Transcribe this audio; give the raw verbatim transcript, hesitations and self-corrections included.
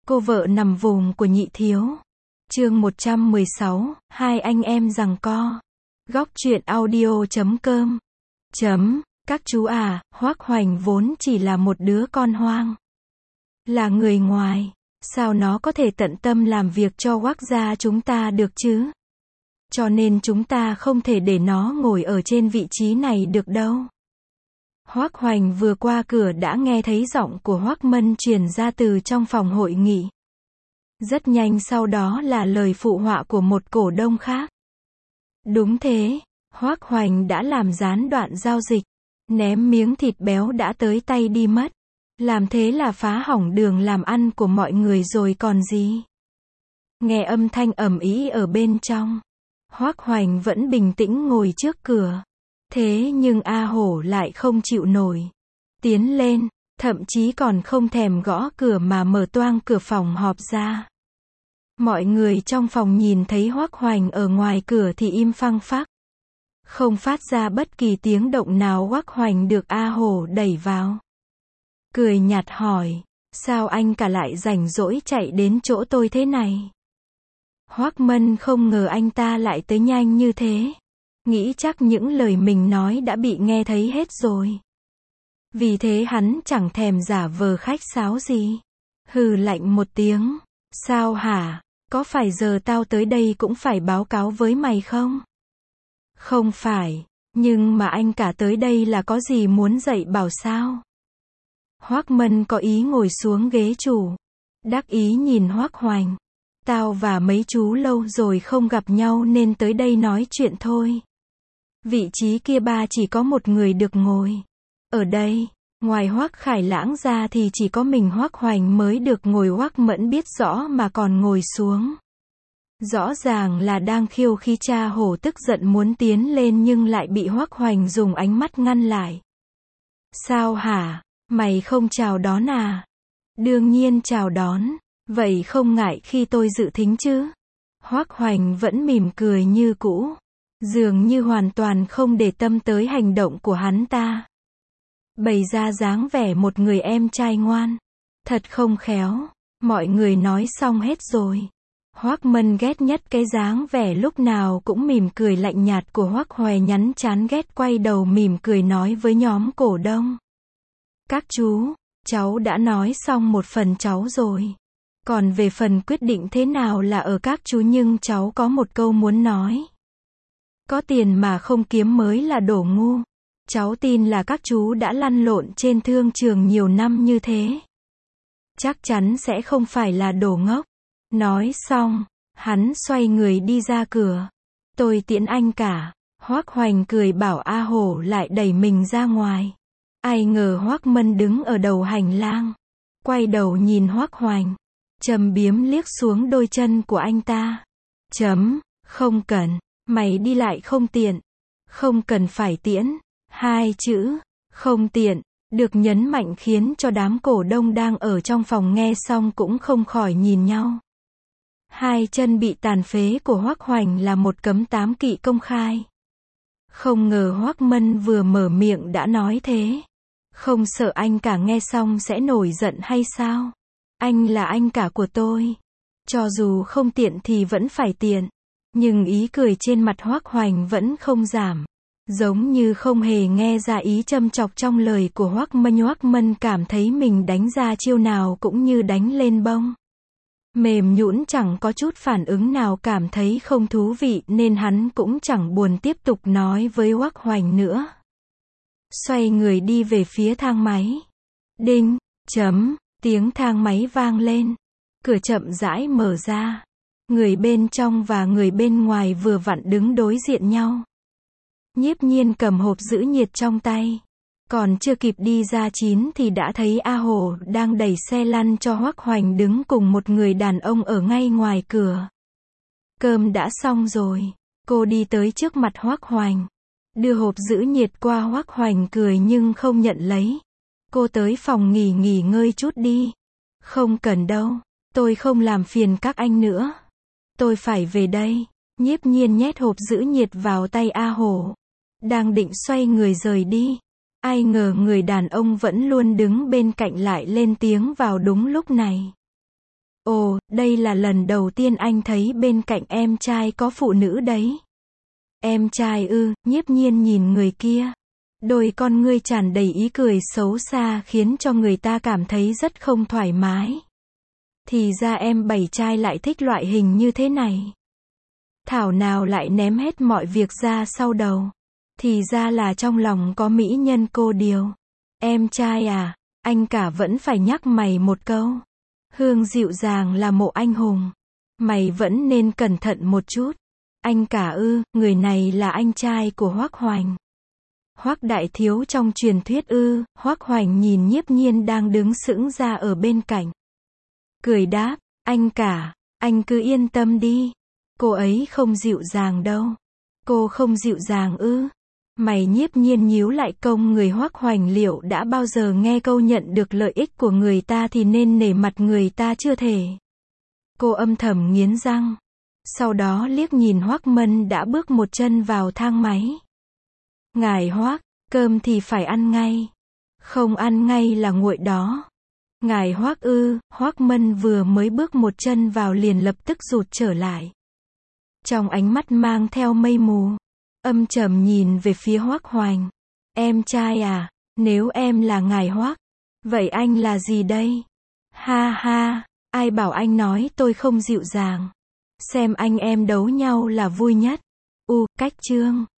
Cô vợ nằm vùng của nhị thiếu. Chương một trăm mười sáu, hai anh em giằng co. Góc truyện audio chấm com. Chấm, các chú à, Hoắc Hoành vốn chỉ là một đứa con hoang. Là người ngoài, sao nó có thể tận tâm làm việc cho Hoắc gia chúng ta được chứ? Cho nên chúng ta không thể để nó ngồi ở trên vị trí này được đâu. Hoắc Hoành vừa qua cửa đã nghe thấy giọng của Hoắc Mân truyền ra từ trong phòng hội nghị. Rất nhanh sau đó là lời phụ họa của một cổ đông khác. Đúng thế, Hoắc Hoành đã làm gián đoạn giao dịch, ném miếng thịt béo đã tới tay đi mất. Làm thế là phá hỏng đường làm ăn của mọi người rồi còn gì. Nghe âm thanh ầm ĩ ở bên trong, Hoắc Hoành vẫn bình tĩnh ngồi trước cửa. Thế nhưng A Hổ lại không chịu nổi. Tiến lên, thậm chí còn không thèm gõ cửa mà mở toang cửa phòng họp ra. Mọi người trong phòng nhìn thấy Hoắc Hoành ở ngoài cửa thì im phăng phắc. Không phát ra bất kỳ tiếng động nào. Hoắc Hoành được A Hổ đẩy vào. Cười nhạt hỏi, sao anh cả lại rảnh rỗi chạy đến chỗ tôi thế này? Hoắc Mân không ngờ anh ta lại tới nhanh như thế. Nghĩ chắc những lời mình nói đã bị nghe thấy hết rồi. Vì thế hắn chẳng thèm giả vờ khách sáo gì. Hừ lạnh một tiếng. Sao hả? Có phải giờ tao tới đây cũng phải báo cáo với mày không? Không phải. Nhưng mà anh cả tới đây là có gì muốn dạy bảo sao? Hoắc Mân có ý ngồi xuống ghế chủ. Đắc ý nhìn Hoắc Hoành. Tao và mấy chú lâu rồi không gặp nhau nên tới đây nói chuyện thôi. Vị trí kia ba chỉ có một người được ngồi. Ở đây, ngoài Hoắc Khải Lãng ra thì chỉ có mình Hoắc Hoành mới được ngồi. Hoắc Mẫn biết rõ mà còn ngồi xuống. Rõ ràng là đang khiêu khi cha Hổ tức giận muốn tiến lên nhưng lại bị Hoắc Hoành dùng ánh mắt ngăn lại. Sao hả? Mày không chào đón à? Đương nhiên chào đón. Vậy không ngại khi tôi dự thính chứ? Hoắc Hoành vẫn mỉm cười như cũ. Dường như hoàn toàn không để tâm tới hành động của hắn ta. Bày ra dáng vẻ một người em trai ngoan. Thật không khéo. Mọi người nói xong hết rồi. Hoắc Mân ghét nhất cái dáng vẻ lúc nào cũng mỉm cười lạnh nhạt của Hoắc Hoành, nhắn chán ghét quay đầu mỉm cười nói với nhóm cổ đông. Các chú, cháu đã nói xong một phần cháu rồi. Còn về phần quyết định thế nào là ở các chú, nhưng cháu có một câu muốn nói. Có tiền mà không kiếm mới là đồ ngu. Cháu tin là các chú đã lăn lộn trên thương trường nhiều năm như thế. Chắc chắn sẽ không phải là đồ ngốc. Nói xong, hắn xoay người đi ra cửa. Tôi tiễn anh cả. Hoắc Hoành cười bảo A Hổ lại đẩy mình ra ngoài. Ai ngờ Hoắc Mân đứng ở đầu hành lang. Quay đầu nhìn Hoắc Hoành. Trầm biếm liếc xuống đôi chân của anh ta. Chấm, không cần. Mày đi lại không tiện. Không cần phải tiễn. Hai chữ, không tiện, được nhấn mạnh khiến cho đám cổ đông đang ở trong phòng nghe xong cũng không khỏi nhìn nhau. Hai chân bị tàn phế của Hoắc Hoành là một cấm tám kỵ công khai. Không ngờ Hoắc Mân vừa mở miệng đã nói thế. Không sợ anh cả nghe xong sẽ nổi giận hay sao? Anh là anh cả của tôi. Cho dù không tiện thì vẫn phải tiện. Nhưng ý cười trên mặt Hoắc Hoành vẫn không giảm. Giống như không hề nghe ra ý châm chọc trong lời của Hoắc Mân. Hoắc Mân cảm thấy mình đánh ra chiêu nào cũng như đánh lên bông. Mềm nhũn, chẳng có chút phản ứng nào, cảm thấy không thú vị nên hắn cũng chẳng buồn tiếp tục nói với Hoắc Hoành nữa. Xoay người đi về phía thang máy. Đinh, chấm, tiếng thang máy vang lên. Cửa chậm rãi mở ra. Người bên trong và người bên ngoài vừa vặn đứng đối diện nhau. Nhiếp Nhiên cầm hộp giữ nhiệt trong tay. Còn chưa kịp đi ra chín thì đã thấy A Hổ đang đẩy xe lăn cho Hoắc Hoành đứng cùng một người đàn ông ở ngay ngoài cửa. Cơm đã xong rồi. Cô đi tới trước mặt Hoắc Hoành. Đưa hộp giữ nhiệt qua. Hoắc Hoành cười nhưng không nhận lấy. Cô tới phòng nghỉ nghỉ ngơi chút đi. Không cần đâu. Tôi không làm phiền các anh nữa. Tôi phải về đây. Nhiếp Nhiên nhét hộp giữ nhiệt vào tay A Hổ. Đang định xoay người rời đi. Ai ngờ người đàn ông vẫn luôn đứng bên cạnh lại lên tiếng vào đúng lúc này. Ồ, đây là lần đầu tiên anh thấy bên cạnh em trai có phụ nữ đấy. Em trai ư? Nhiếp nhiên nhìn người kia. Đôi con ngươi tràn đầy ý cười xấu xa khiến cho người ta cảm thấy rất không thoải mái. Thì ra em bảy trai lại thích loại hình như thế này. Thảo nào lại ném hết mọi việc ra sau đầu. Thì ra là trong lòng có mỹ nhân cô điều. Em trai à, anh cả vẫn phải nhắc mày một câu. Hương dịu dàng là mộ anh hùng. Mày vẫn nên cẩn thận một chút. Anh cả ư? Người này là anh trai của Hoắc Hoành. Hoắc đại thiếu trong truyền thuyết ư? Hoắc Hoành nhìn Nhiếp Nhiên đang đứng sững ra ở bên cạnh. Cười đáp, anh cả, anh cứ yên tâm đi. Cô ấy không dịu dàng đâu. Cô không dịu dàng ư? Mày Nhiếp Nhiên nhíu lại công người Hoắc Hoành liệu đã bao giờ nghe câu nhận được lợi ích của người ta thì nên nể mặt người ta chưa thể. Cô âm thầm nghiến răng. Sau đó liếc nhìn Hoắc Mân đã bước một chân vào thang máy. Ngài Hoắc, cơm thì phải ăn ngay. Không ăn ngay là nguội đó. Ngài Hoắc ư? Hoắc Mân vừa mới bước một chân vào liền lập tức rụt trở lại. Trong ánh mắt mang theo mây mù, âm trầm nhìn về phía Hoắc Hoành. Em trai à, nếu em là ngài Hoắc, vậy anh là gì đây? Ha ha, ai bảo anh nói tôi không dịu dàng. Xem anh em đấu nhau là vui nhất. U, cách chương.